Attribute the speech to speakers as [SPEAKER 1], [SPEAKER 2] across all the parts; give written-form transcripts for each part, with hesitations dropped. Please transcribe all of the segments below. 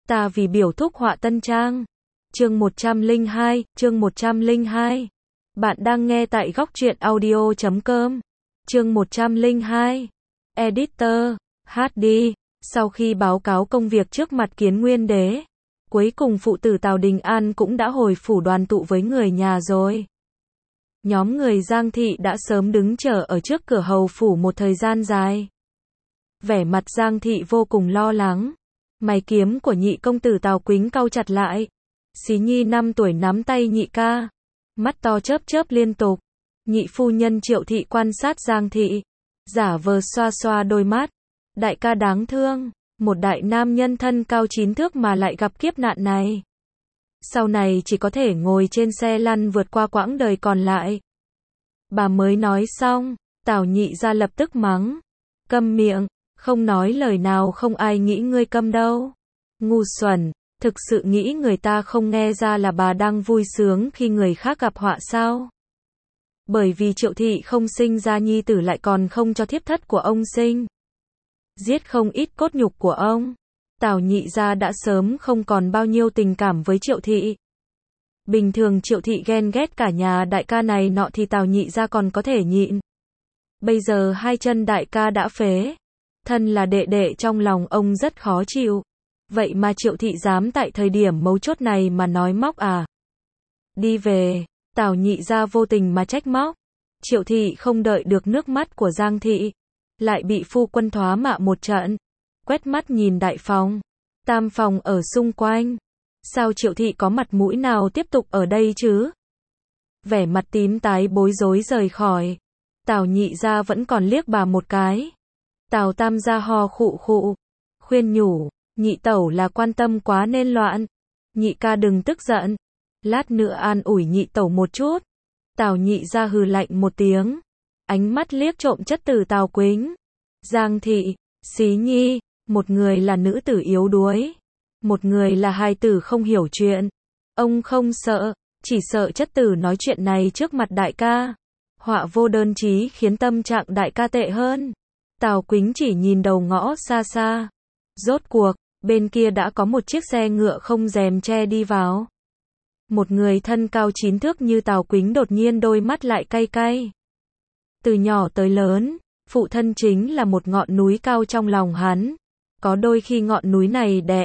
[SPEAKER 1] Ta vì biểu thúc họa tân trang. Chương 102. Bạn đang nghe tại góc truyện audio.com. Chương 102. Editor, HD. Sau khi báo cáo công việc trước mặt Kiến Nguyên Đế, cuối cùng phụ tử Tào Đình An cũng đã hồi phủ đoàn tụ với người nhà rồi. Nhóm người Giang Thị đã sớm đứng chờ ở trước cửa hầu phủ một thời gian dài. Vẻ mặt Giang Thị vô cùng lo lắng. Mày kiếm của nhị công tử Tào Quýnh cau chặt lại. Xí Nhi 5 tuổi nắm tay nhị ca, mắt to chớp chớp liên tục. Nhị phu nhân Triệu Thị quan sát Giang Thị, giả vờ xoa xoa đôi mắt. Đại ca đáng thương, một đại nam nhân thân cao 9 thước mà lại gặp kiếp nạn này. Sau này chỉ có thể ngồi trên xe lăn vượt qua quãng đời còn lại. Bà mới nói xong, Tào nhị ra lập tức mắng. Câm miệng, không nói lời nào, không ai nghĩ ngươi câm đâu. Ngu xuẩn, thực sự nghĩ người ta không nghe ra là bà đang vui sướng khi người khác gặp họa sao? Bởi vì Triệu Thị không sinh ra nhi tử lại còn không cho thiếp thất của ông sinh. Giết không ít cốt nhục của ông. Tào nhị gia đã sớm không còn bao nhiêu tình cảm với Triệu Thị. Bình thường Triệu Thị ghen ghét cả nhà đại ca này nọ thì Tào nhị gia còn có thể nhịn. Bây giờ hai chân đại ca đã phế. Thân là đệ đệ trong lòng ông rất khó chịu. Vậy mà Triệu Thị dám tại thời điểm mấu chốt này mà nói móc à? Đi về, Tào nhị gia vô tình mà trách móc. Triệu Thị không đợi được nước mắt của Giang Thị, lại bị phu quân thoá mạ một trận. Quét mắt nhìn đại phòng, tam phòng ở xung quanh. Sao Triệu Thị có mặt mũi nào tiếp tục ở đây chứ? Vẻ mặt tím tái bối rối rời khỏi. Tào nhị gia vẫn còn liếc bà một cái. Tào tam gia ho khụ khụ, khuyên nhủ, nhị tẩu là quan tâm quá nên loạn. Nhị ca đừng tức giận, lát nữa an ủi nhị tẩu một chút. Tào nhị gia hừ lạnh một tiếng, ánh mắt liếc trộm chất từ Tào Quýnh, Giang Thị, Xí Nhi. Một người là nữ tử yếu đuối, một người là hài tử không hiểu chuyện. Ông không sợ, chỉ sợ chất tử nói chuyện này trước mặt đại ca, họa vô đơn chí khiến tâm trạng đại ca tệ hơn. Tào Quýnh chỉ nhìn đầu ngõ xa xa. Rốt cuộc, bên kia đã có một chiếc xe ngựa không rèm che đi vào. Một người thân cao 9 thước như Tào Quýnh đột nhiên đôi mắt lại cay cay. Từ nhỏ tới lớn, phụ thân chính là một ngọn núi cao trong lòng hắn. Có đôi khi ngọn núi này đè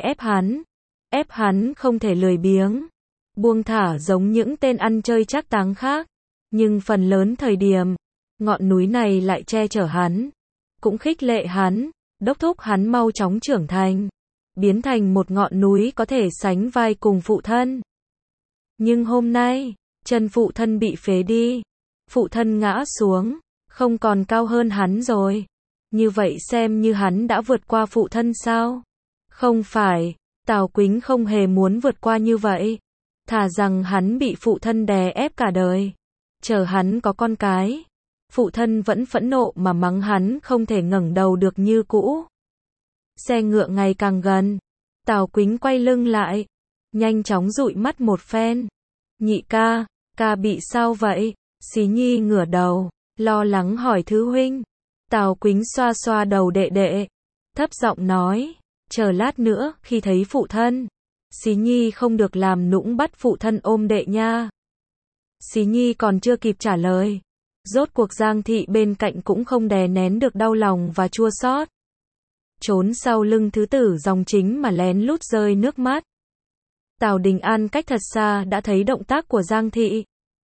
[SPEAKER 1] ép hắn không thể lười biếng, buông thả giống những tên ăn chơi trác táng khác. Nhưng phần lớn thời điểm, ngọn núi này lại che chở hắn, cũng khích lệ hắn, đốc thúc hắn mau chóng trưởng thành, biến thành một ngọn núi có thể sánh vai cùng phụ thân. Nhưng hôm nay, chân phụ thân bị phế đi, phụ thân ngã xuống, không còn cao hơn hắn rồi. Như vậy xem như hắn đã vượt qua phụ thân sao? Không phải, Tào Quýnh không hề muốn vượt qua như vậy. Thà rằng hắn bị phụ thân đè ép cả đời. Chờ hắn có con cái, phụ thân vẫn phẫn nộ mà mắng hắn không thể ngẩng đầu được như cũ. Xe ngựa ngày càng gần, Tào Quýnh quay lưng lại, nhanh chóng dụi mắt một phen. Nhị ca, ca bị sao vậy? Xí Nhi ngửa đầu, lo lắng hỏi thứ huynh. Tào Quýnh xoa xoa đầu đệ đệ, thấp giọng nói, chờ lát nữa khi thấy phụ thân, Xí Nhi không được làm nũng bắt phụ thân ôm đệ nha. Xí Nhi còn chưa kịp trả lời, rốt cuộc Giang Thị bên cạnh cũng không đè nén được đau lòng và chua xót, trốn sau lưng thứ tử dòng chính mà lén lút rơi nước mắt. Tào Đình An cách thật xa đã thấy động tác của Giang Thị,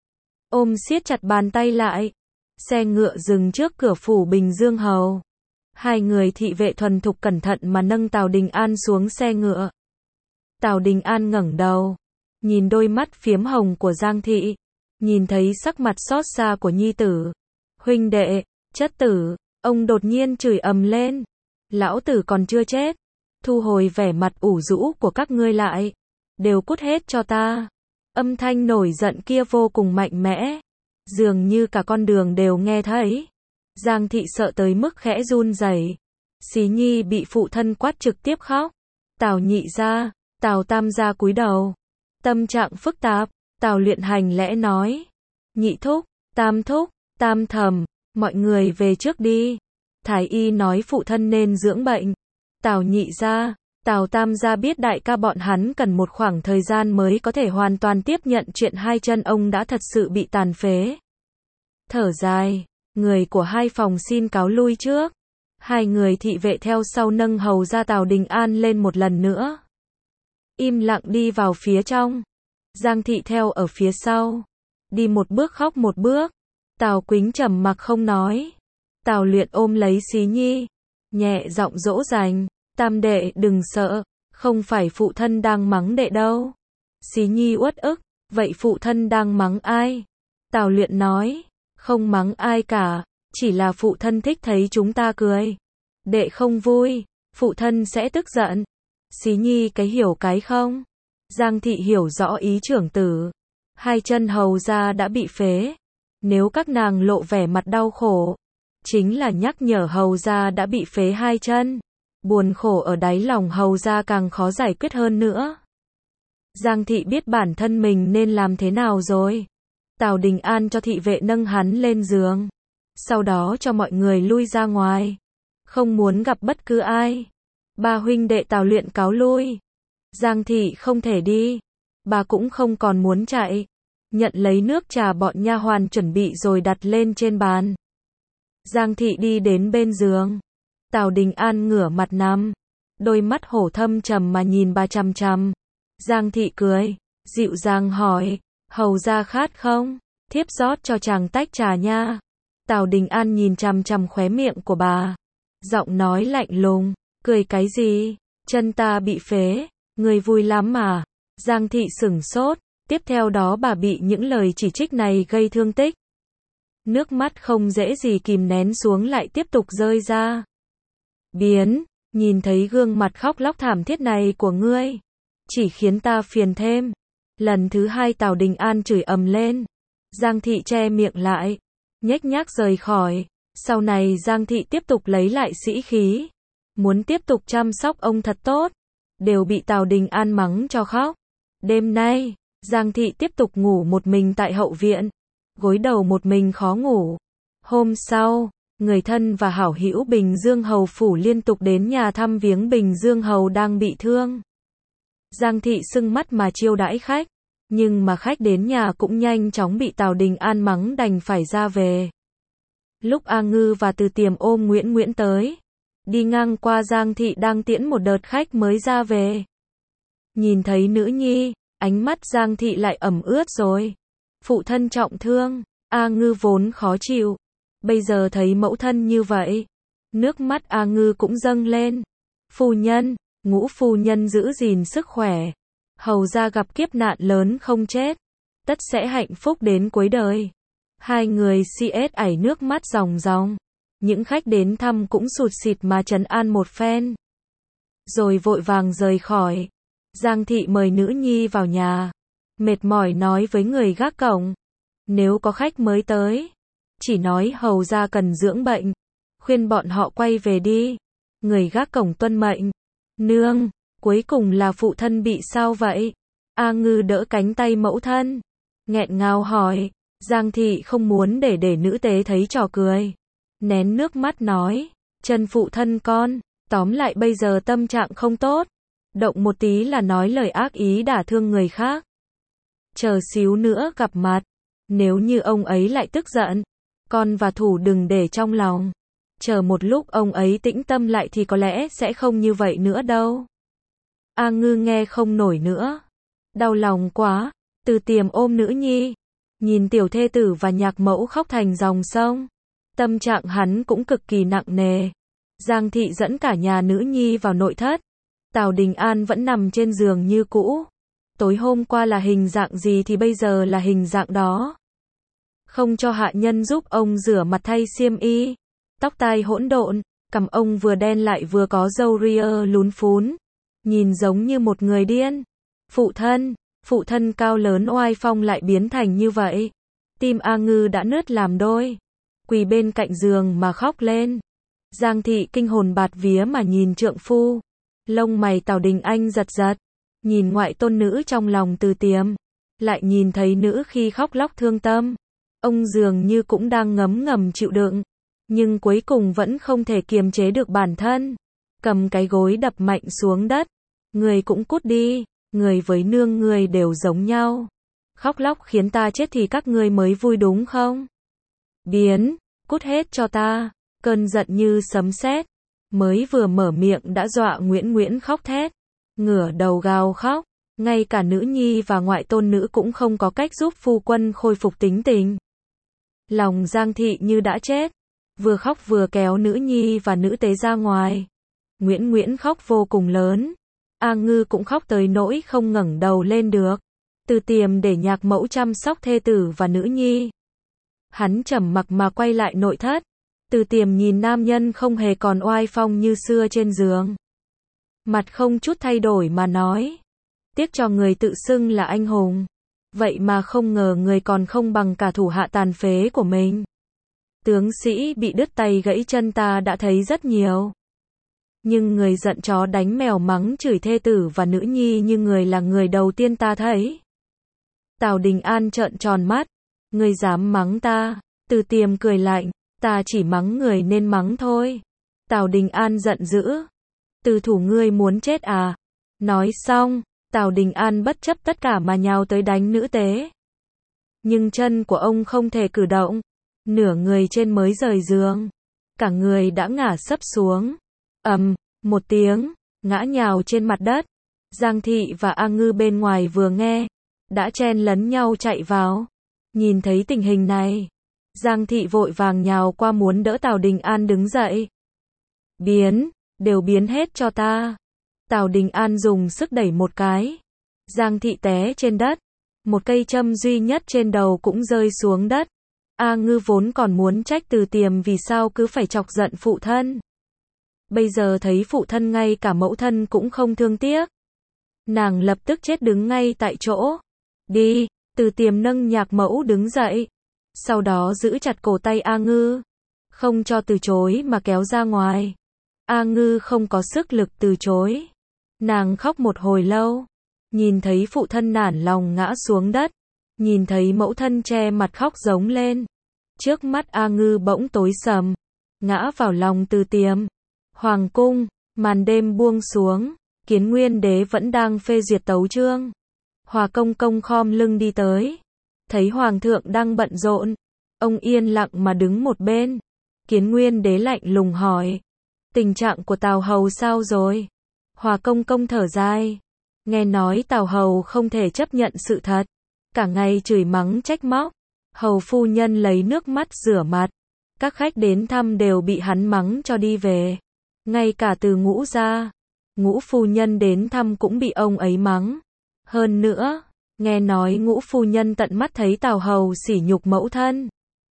[SPEAKER 1] ôm siết chặt bàn tay lại. Xe ngựa dừng trước cửa phủ Bình Dương Hầu. Hai người thị vệ thuần thục cẩn thận mà nâng Tào Đình An xuống xe ngựa. Tào Đình An ngẩng đầu, nhìn đôi mắt phiếm hồng của Giang Thị, nhìn thấy sắc mặt xót xa của nhi tử. Huynh đệ, chất tử, ông đột nhiên chửi ầm lên. Lão tử còn chưa chết. Thu hồi vẻ mặt ủ rũ của các ngươi lại. Đều cút hết cho ta. Âm thanh nổi giận kia vô cùng mạnh mẽ. Dường như cả con đường đều nghe thấy. Giang Thị sợ tới mức khẽ run rẩy. Xí Nhi bị phụ thân quát trực tiếp khóc. Tào nhị gia, Tào tam gia cúi đầu. Tâm trạng phức tạp, Tào Luyện Hành lẽ nói. Nhị thúc, tam thầm, mọi người về trước đi. Thái y nói phụ thân nên dưỡng bệnh. Tào nhị gia, Tào Tam gia biết đại ca bọn hắn cần một khoảng thời gian mới có thể hoàn toàn tiếp nhận chuyện hai chân ông đã thật sự bị tàn phế. Thở dài, người của hai phòng xin cáo lui trước. Hai người thị vệ theo sau nâng hầu ra Tào Đình An lên một lần nữa. Im lặng đi vào phía trong. Giang thị theo ở phía sau. Đi một bước khóc một bước. Tào Quýnh trầm mặc không nói. Tào Luyện ôm lấy Xí Nhi, nhẹ giọng dỗ dành. Tam đệ đừng sợ, không phải phụ thân đang mắng đệ đâu. Xí Nhi uất ức, vậy phụ thân đang mắng ai? Tào Luyện nói, không mắng ai cả, chỉ là phụ thân thích thấy chúng ta cười. Đệ không vui, phụ thân sẽ tức giận. Xí Nhi cái hiểu cái không? Giang thị hiểu rõ ý trưởng tử. Hai chân hầu ra đã bị phế. Nếu các nàng lộ vẻ mặt đau khổ, chính là nhắc nhở hầu ra đã bị phế hai chân. Buồn khổ ở đáy lòng hầu ra càng khó giải quyết hơn nữa. Giang thị biết bản thân mình nên làm thế nào rồi. Tào Đình An cho thị vệ nâng hắn lên giường. Sau đó cho mọi người lui ra ngoài. Không muốn gặp bất cứ ai. Ba huynh đệ Tào Luyện cáo lui. Giang thị không thể đi. Bà cũng không còn muốn chạy. Nhận lấy nước trà bọn nha hoàn chuẩn bị rồi đặt lên trên bàn. Giang thị đi đến bên giường. Tào Đình An ngửa mặt nằm. Đôi mắt hổ thâm trầm mà nhìn bà chằm chằm. Giang thị cười, dịu dàng hỏi, hầu ra khát không? Thiếp rót cho chàng tách trà nha. Tào Đình An nhìn chằm chằm khóe miệng của bà. Giọng nói lạnh lùng, cười cái gì? Chân ta bị phế, người vui lắm mà. Giang thị sửng sốt, tiếp theo đó bà bị những lời chỉ trích này gây thương tích. Nước mắt không dễ gì kìm nén xuống lại tiếp tục rơi ra. Biến, nhìn thấy gương mặt khóc lóc thảm thiết này của ngươi, chỉ khiến ta phiền thêm. Lần thứ hai Tào Đình An chửi ầm lên. Giang thị che miệng lại, nhếch nhác rời khỏi. Sau này Giang thị tiếp tục lấy lại sĩ khí, muốn tiếp tục chăm sóc ông thật tốt, đều bị Tào Đình An mắng cho khóc. Đêm nay, Giang thị tiếp tục ngủ một mình tại hậu viện, gối đầu một mình khó ngủ. Hôm sau, người thân và hảo hữu Bình Dương Hầu phủ liên tục đến nhà thăm viếng Bình Dương Hầu đang bị thương. Giang thị sưng mắt mà chiêu đãi khách, nhưng mà khách đến nhà cũng nhanh chóng bị Tào Đình An mắng đành phải ra về. Lúc A Ngư và Từ Tiềm ôm Nguyễn tới, đi ngang qua Giang thị đang tiễn một đợt khách mới ra về. Nhìn thấy nữ nhi, ánh mắt Giang thị lại ẩm ướt rồi. Phụ thân trọng thương, A Ngư vốn khó chịu, bây giờ thấy mẫu thân như vậy, nước mắt A Ngư cũng dâng lên. Phu nhân, Ngũ phu nhân giữ gìn sức khỏe, hầu ra gặp kiếp nạn lớn không chết, tất sẽ hạnh phúc đến cuối đời. Hai người CS ảy nước mắt ròng ròng. Những khách đến thăm cũng sụt sịt mà trấn an một phen, rồi vội vàng rời khỏi. Giang thị mời nữ nhi vào nhà, mệt mỏi nói với người gác cổng, nếu có khách mới tới, chỉ nói hầu ra cần dưỡng bệnh, khuyên bọn họ quay về đi. Người gác cổng tuân mệnh. Nương, cuối cùng là phụ thân bị sao vậy? A Ngư đỡ cánh tay mẫu thân, nghẹn ngào hỏi. Giang thị không muốn để nữ tế thấy trò cười, nén nước mắt nói, chân phụ thân con, tóm lại bây giờ tâm trạng không tốt, động một tí là nói lời ác ý đả thương người khác. Chờ xíu nữa gặp mặt, nếu như ông ấy lại tức giận, con và thủ đừng để trong lòng. Chờ một lúc ông ấy tĩnh tâm lại thì có lẽ sẽ không như vậy nữa đâu. A Ngư nghe không nổi nữa, đau lòng quá. Từ Tiềm ôm nữ nhi, nhìn tiểu thê tử và nhạc mẫu khóc thành dòng sông, tâm trạng hắn cũng cực kỳ nặng nề. Giang thị dẫn cả nhà nữ nhi vào nội thất. Tào Đình An vẫn nằm trên giường như cũ. Tối hôm qua là hình dạng gì thì bây giờ là hình dạng đó. Không cho hạ nhân giúp ông rửa mặt thay xiêm y. Tóc tai hỗn độn, cằm ông vừa đen lại vừa có râu ria lún phún, nhìn giống như một người điên. Phụ thân cao lớn oai phong lại biến thành như vậy. Tim A Ngư đã nứt làm đôi, quỳ bên cạnh giường mà khóc lên. Giang thị kinh hồn bạt vía mà nhìn trượng phu, lông mày Tào Đình Anh giật giật, nhìn ngoại tôn nữ trong lòng Từ Tiềm, lại nhìn thấy nữ khi khóc lóc thương tâm. Ông dường như cũng đang ngấm ngầm chịu đựng, nhưng cuối cùng vẫn không thể kiềm chế được bản thân. cầm cái gối đập mạnh xuống đất. Người cũng cút đi, người với nương người đều giống nhau. Khóc lóc khiến ta chết thì các ngươi mới vui đúng không? Biến, cút hết cho ta. Cơn giận như sấm sét, mới vừa mở miệng đã dọa Nguyễn Nguyễn khóc thét, ngửa đầu gào khóc. Ngay cả nữ nhi và ngoại tôn nữ cũng không có cách giúp phu quân khôi phục tính tình. Lòng Giang Thị như đã chết, vừa khóc vừa kéo nữ nhi và nữ tế ra ngoài. Nguyễn Nguyễn khóc vô cùng lớn. A Ngư cũng khóc tới nỗi không ngẩng đầu lên được. Từ Tiềm để nhạc mẫu chăm sóc thê tử và nữ nhi. Hắn trầm mặc mà quay lại nội thất. Từ Tiềm nhìn nam nhân không hề còn oai phong như xưa trên giường. Mặt không chút thay đổi mà nói. Tiếc cho người tự xưng là anh hùng. Vậy mà không ngờ người còn không bằng cả thủ hạ tàn phế của mình. Tướng sĩ bị đứt tay gãy chân ta đã thấy rất nhiều. Nhưng người giận chó đánh mèo mắng chửi thê tử và nữ nhi như người là người đầu tiên ta thấy. Tào Đình An trợn tròn mắt. Người dám mắng ta? Từ Tiềm cười lạnh. Ta chỉ mắng người nên mắng thôi. Tào Đình An giận dữ. Từ thủ ngươi muốn chết à? Nói xong, Tào Đình An bất chấp tất cả mà nhào tới đánh nữ tế. Nhưng chân của ông không thể cử động. Nửa người trên mới rời giường. Cả người đã ngả sấp xuống. Ầm, một tiếng, ngã nhào trên mặt đất. Giang Thị và A Ngư bên ngoài vừa nghe, đã chen lấn nhau chạy vào. Nhìn thấy tình hình này, Giang Thị vội vàng nhào qua muốn đỡ Tào Đình An đứng dậy. Biến, đều biến hết cho ta. Tào Đình An dùng sức đẩy một cái. Giang Thị té trên đất. Một cây châm duy nhất trên đầu cũng rơi xuống đất. A Ngư vốn còn muốn trách Từ Tiềm vì sao cứ phải chọc giận phụ thân. Bây giờ thấy phụ thân ngay cả mẫu thân cũng không thương tiếc. Nàng lập tức chết đứng ngay tại chỗ. Đi, Từ Tiềm nâng nhạc mẫu đứng dậy. Sau đó giữ chặt cổ tay A Ngư. Không cho từ chối mà kéo ra ngoài. A Ngư không có sức lực từ chối. Nàng khóc một hồi lâu. Nhìn thấy phụ thân nản lòng ngã xuống đất. Nhìn thấy mẫu thân che mặt khóc giống lên. Trước mắt A Ngư bỗng tối sầm. Ngã vào lòng Từ Tiềm. Hoàng cung, màn đêm buông xuống. Kiến Nguyên Đế vẫn đang phê duyệt tấu chương. Hòa công công khom lưng đi tới. Thấy Hoàng thượng đang bận rộn. Ông yên lặng mà đứng một bên. Kiến Nguyên Đế lạnh lùng hỏi. Tình trạng của Tào Hầu sao rồi? Hòa công công thở dài. Nghe nói Tào Hầu không thể chấp nhận sự thật. Cả ngày chửi mắng trách móc. Hầu phu nhân lấy nước mắt rửa mặt. Các khách đến thăm đều bị hắn mắng cho đi về. Ngay cả Từ Ngũ ra. Ngũ phu nhân đến thăm cũng bị ông ấy mắng. Hơn nữa, nghe nói Ngũ phu nhân tận mắt thấy Tào Hầu sỉ nhục mẫu thân.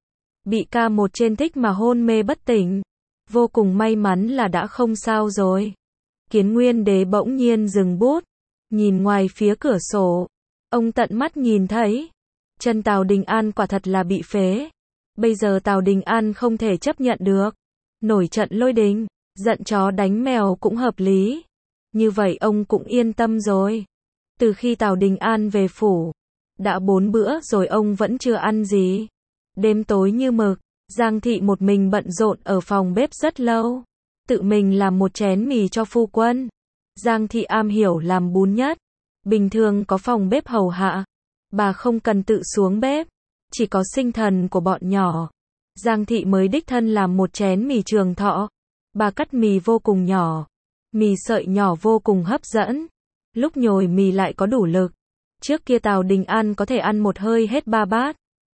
[SPEAKER 1] Bị ca một trên thích mà hôn mê bất tỉnh. Vô cùng may mắn là đã không sao rồi. Kiến Nguyên Đế bỗng nhiên dừng bút. Nhìn ngoài phía cửa sổ. Ông tận mắt nhìn thấy. Chân Tào Đình An quả thật là bị phế. Bây giờ Tào Đình An không thể chấp nhận được. Nổi trận lôi đình. Giận chó đánh mèo cũng hợp lý. Như vậy ông cũng yên tâm rồi. Từ khi Tào Đình An về phủ, đã 4 bữa rồi ông vẫn chưa ăn gì. Đêm tối như mực, Giang Thị một mình bận rộn ở phòng bếp rất lâu. Tự mình làm một chén mì cho phu quân. Giang Thị am hiểu làm bún nhất. Bình thường có phòng bếp hầu hạ. Bà không cần tự xuống bếp. Chỉ có sinh thần của bọn nhỏ. Giang Thị mới đích thân làm một chén mì Trường Thọ. Bà cắt mì vô cùng nhỏ. Mì sợi nhỏ vô cùng hấp dẫn. Lúc nhồi mì lại có đủ lực. Trước kia Tào Đình An có thể ăn một hơi hết 3 bát.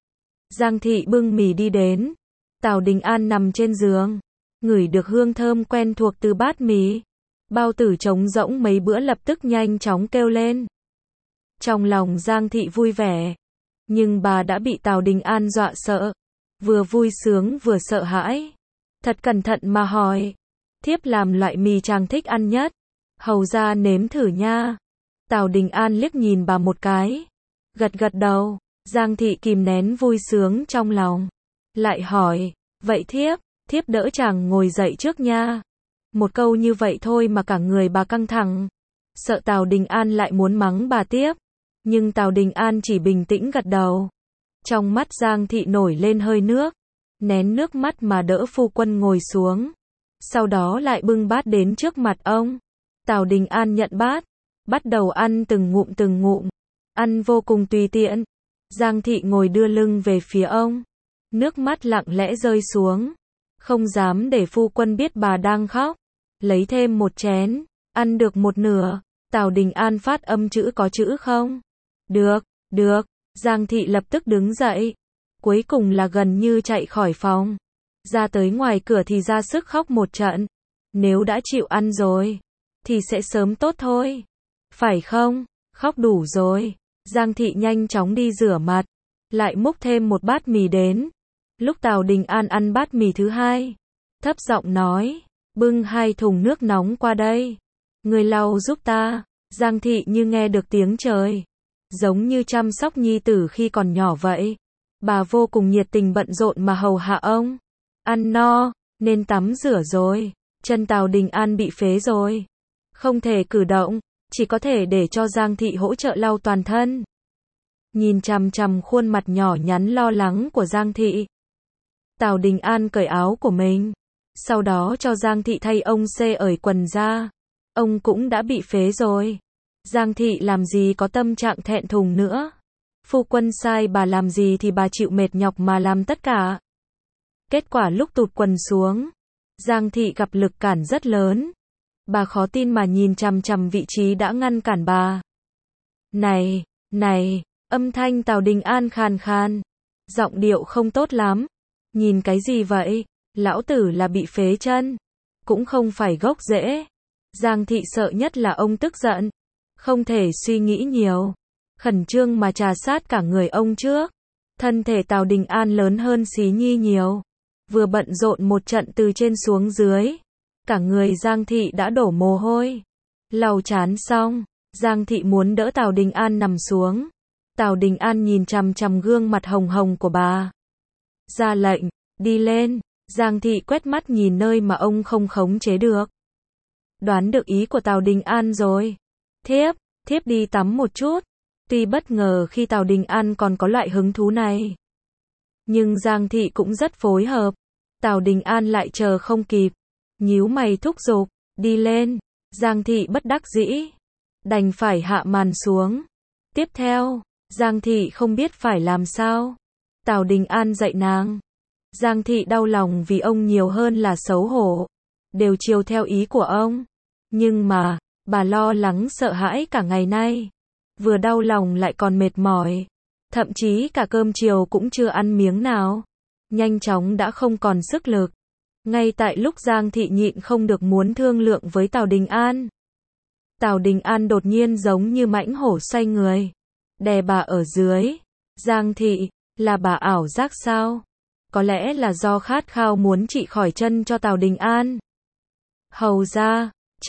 [SPEAKER 1] Giang Thị bưng mì đi đến. Tào Đình An nằm trên giường. Ngửi được hương thơm quen thuộc từ bát mì. Bao tử trống rỗng mấy bữa lập tức nhanh chóng kêu lên. Trong lòng Giang Thị vui vẻ. Nhưng bà đã bị Tào Đình An dọa sợ. Vừa vui sướng vừa sợ hãi. Thật cẩn thận mà hỏi. Thiếp làm loại mì chàng thích ăn nhất. Hầu ra nếm thử nha. Tào Đình An liếc nhìn bà một cái. Gật gật đầu. Giang Thị kìm nén vui sướng trong lòng. Lại hỏi. Vậy thiếp đỡ chàng ngồi dậy trước nha. Một câu như vậy thôi mà cả người bà căng thẳng. Sợ Tào Đình An lại muốn mắng bà tiếp. Nhưng Tào Đình An chỉ bình tĩnh gật đầu. Trong mắt Giang Thị nổi lên hơi nước. Nén nước mắt mà đỡ phu quân ngồi xuống. sau đó lại bưng bát đến trước mặt ông. Tào Đình An nhận bát, bắt đầu ăn từng ngụm, ăn vô cùng tùy tiện. Giang Thị ngồi đưa lưng về phía ông, nước mắt lặng lẽ rơi xuống, không dám để phu quân biết bà đang khóc. Lấy thêm một chén, ăn được một nửa, Tào Đình An phát âm chữ có chữ không? Được, được, Giang Thị lập tức đứng dậy, cuối cùng là gần như chạy khỏi phòng. Ra tới ngoài cửa thì ra sức khóc một trận. Nếu đã chịu ăn rồi, thì sẽ sớm tốt thôi. Phải không? Khóc đủ rồi. Giang Thị nhanh chóng đi rửa mặt, lại múc thêm một bát mì đến. Lúc Tào Đình An ăn bát mì thứ hai, thấp giọng nói, bưng 2 thùng nước nóng qua đây. Người lau giúp ta. Giang Thị như nghe được tiếng trời, giống như chăm sóc nhi tử khi còn nhỏ vậy. Bà vô cùng nhiệt tình bận rộn mà hầu hạ ông. Ăn no, nên tắm rửa rồi. Chân Tào Đình An bị phế rồi, không thể cử động, chỉ có thể để cho Giang Thị hỗ trợ lau toàn thân. Nhìn chằm chằm khuôn mặt nhỏ nhắn lo lắng của Giang Thị, Tào Đình An cởi áo của mình, sau đó cho Giang Thị thay ông xê ởi quần ra. Ông cũng đã bị phế rồi. Giang Thị làm gì có tâm trạng thẹn thùng nữa. Phu quân sai bà làm gì thì bà chịu mệt nhọc mà làm tất cả. Kết quả lúc tụt quần xuống, Giang Thị gặp lực cản rất lớn. Bà khó tin mà nhìn chằm chằm vị trí đã ngăn cản bà. Này, âm thanh Tào Đình An khàn khàn, giọng điệu không tốt lắm. Nhìn cái gì vậy? Lão tử là bị phế chân, cũng không phải gốc rễ. Giang Thị sợ nhất là ông tức giận, không thể suy nghĩ nhiều, khẩn trương mà trà sát cả người ông trước. Thân thể Tào Đình An lớn hơn Xí Nhi nhiều, vừa bận rộn một trận từ trên xuống dưới, cả người Giang Thị đã đổ mồ hôi. Lau chán xong, Giang Thị muốn đỡ Tào Đình An nằm xuống. Tào Đình An nhìn chằm chằm gương mặt hồng hồng của bà, ra lệnh, đi lên. Giang Thị quét mắt nhìn nơi mà ông không khống chế được. Đoán được ý của Tào Đình An rồi. Thiếp đi tắm một chút. Tuy bất ngờ khi Tào Đình An còn có loại hứng thú này, nhưng Giang Thị cũng rất phối hợp. Tào Đình An lại chờ không kịp, nhíu mày thúc giục, đi lên. Giang Thị bất đắc dĩ, đành phải hạ màn xuống. Tiếp theo, Giang Thị không biết phải làm sao. Tào Đình An dạy nàng. Giang Thị đau lòng vì ông nhiều hơn là xấu hổ, đều chiều theo ý của ông. Nhưng mà, bà lo lắng sợ hãi cả ngày nay, vừa đau lòng lại còn mệt mỏi, thậm chí cả cơm chiều cũng chưa ăn miếng nào. Nhanh chóng đã không còn sức lực. Ngay tại lúc Giang Thị nhịn không được muốn thương lượng với Tào Đình An, Tào Đình An đột nhiên giống như mãnh hổ xoay người, đè bà ở dưới. Giang Thị, là bà ảo giác sao? Có lẽ là do khát khao muốn trị khỏi chân cho Tào Đình An. Hầu ra,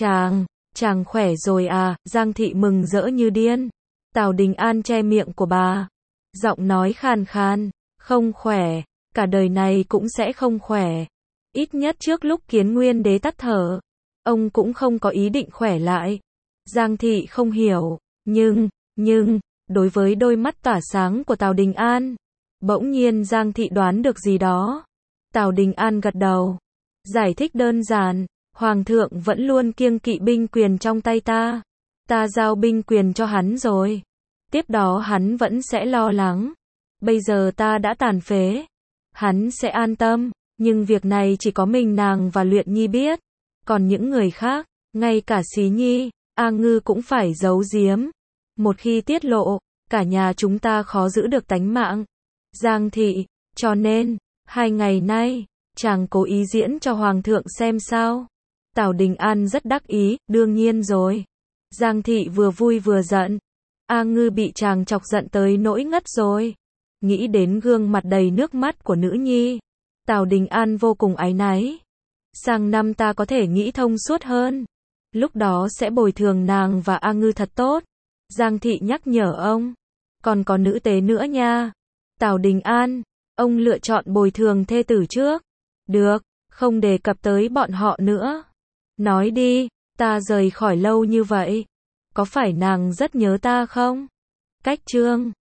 [SPEAKER 1] chàng khỏe rồi à? Giang Thị mừng rỡ như điên. Tào Đình An che miệng của bà, giọng nói khàn khàn, không khỏe, cả đời này cũng sẽ không khỏe. Ít nhất trước lúc Kiến Nguyên Đế tắt thở, ông cũng không có ý định khỏe lại. Giang Thị không hiểu, nhưng, đối với đôi mắt tỏa sáng của Tào Đình An, bỗng nhiên Giang Thị đoán được gì đó. Tào Đình An gật đầu, giải thích đơn giản, Hoàng thượng vẫn luôn kiêng kỵ binh quyền trong tay ta. Ta giao binh quyền cho hắn rồi. Tiếp đó hắn vẫn sẽ lo lắng. Bây giờ ta đã tàn phế, hắn sẽ an tâm. Nhưng việc này chỉ có mình nàng và Luyện Nhi biết. Còn những người khác, ngay cả Xí Nhi, A Ngư cũng phải giấu giếm. Một khi tiết lộ, cả nhà chúng ta khó giữ được tánh mạng. Giang Thị, cho nên, 2 ngày nay, chàng cố ý diễn cho Hoàng thượng xem sao. Tào Đình An rất đắc ý, đương nhiên rồi. Giang Thị vừa vui vừa giận. A Ngư bị chàng chọc giận tới nỗi ngất rồi. Nghĩ đến gương mặt đầy nước mắt của nữ nhi, Tào Đình An vô cùng áy náy. Sang năm ta có thể nghĩ thông suốt hơn. Lúc đó sẽ bồi thường nàng và A Ngư thật tốt. Giang Thị nhắc nhở ông. Còn có nữ tế nữa nha. Tào Đình An, ông lựa chọn bồi thường thê tử trước. Được, không đề cập tới bọn họ nữa. Nói đi, ta rời khỏi lâu như vậy, có phải nàng rất nhớ ta không? Cách chương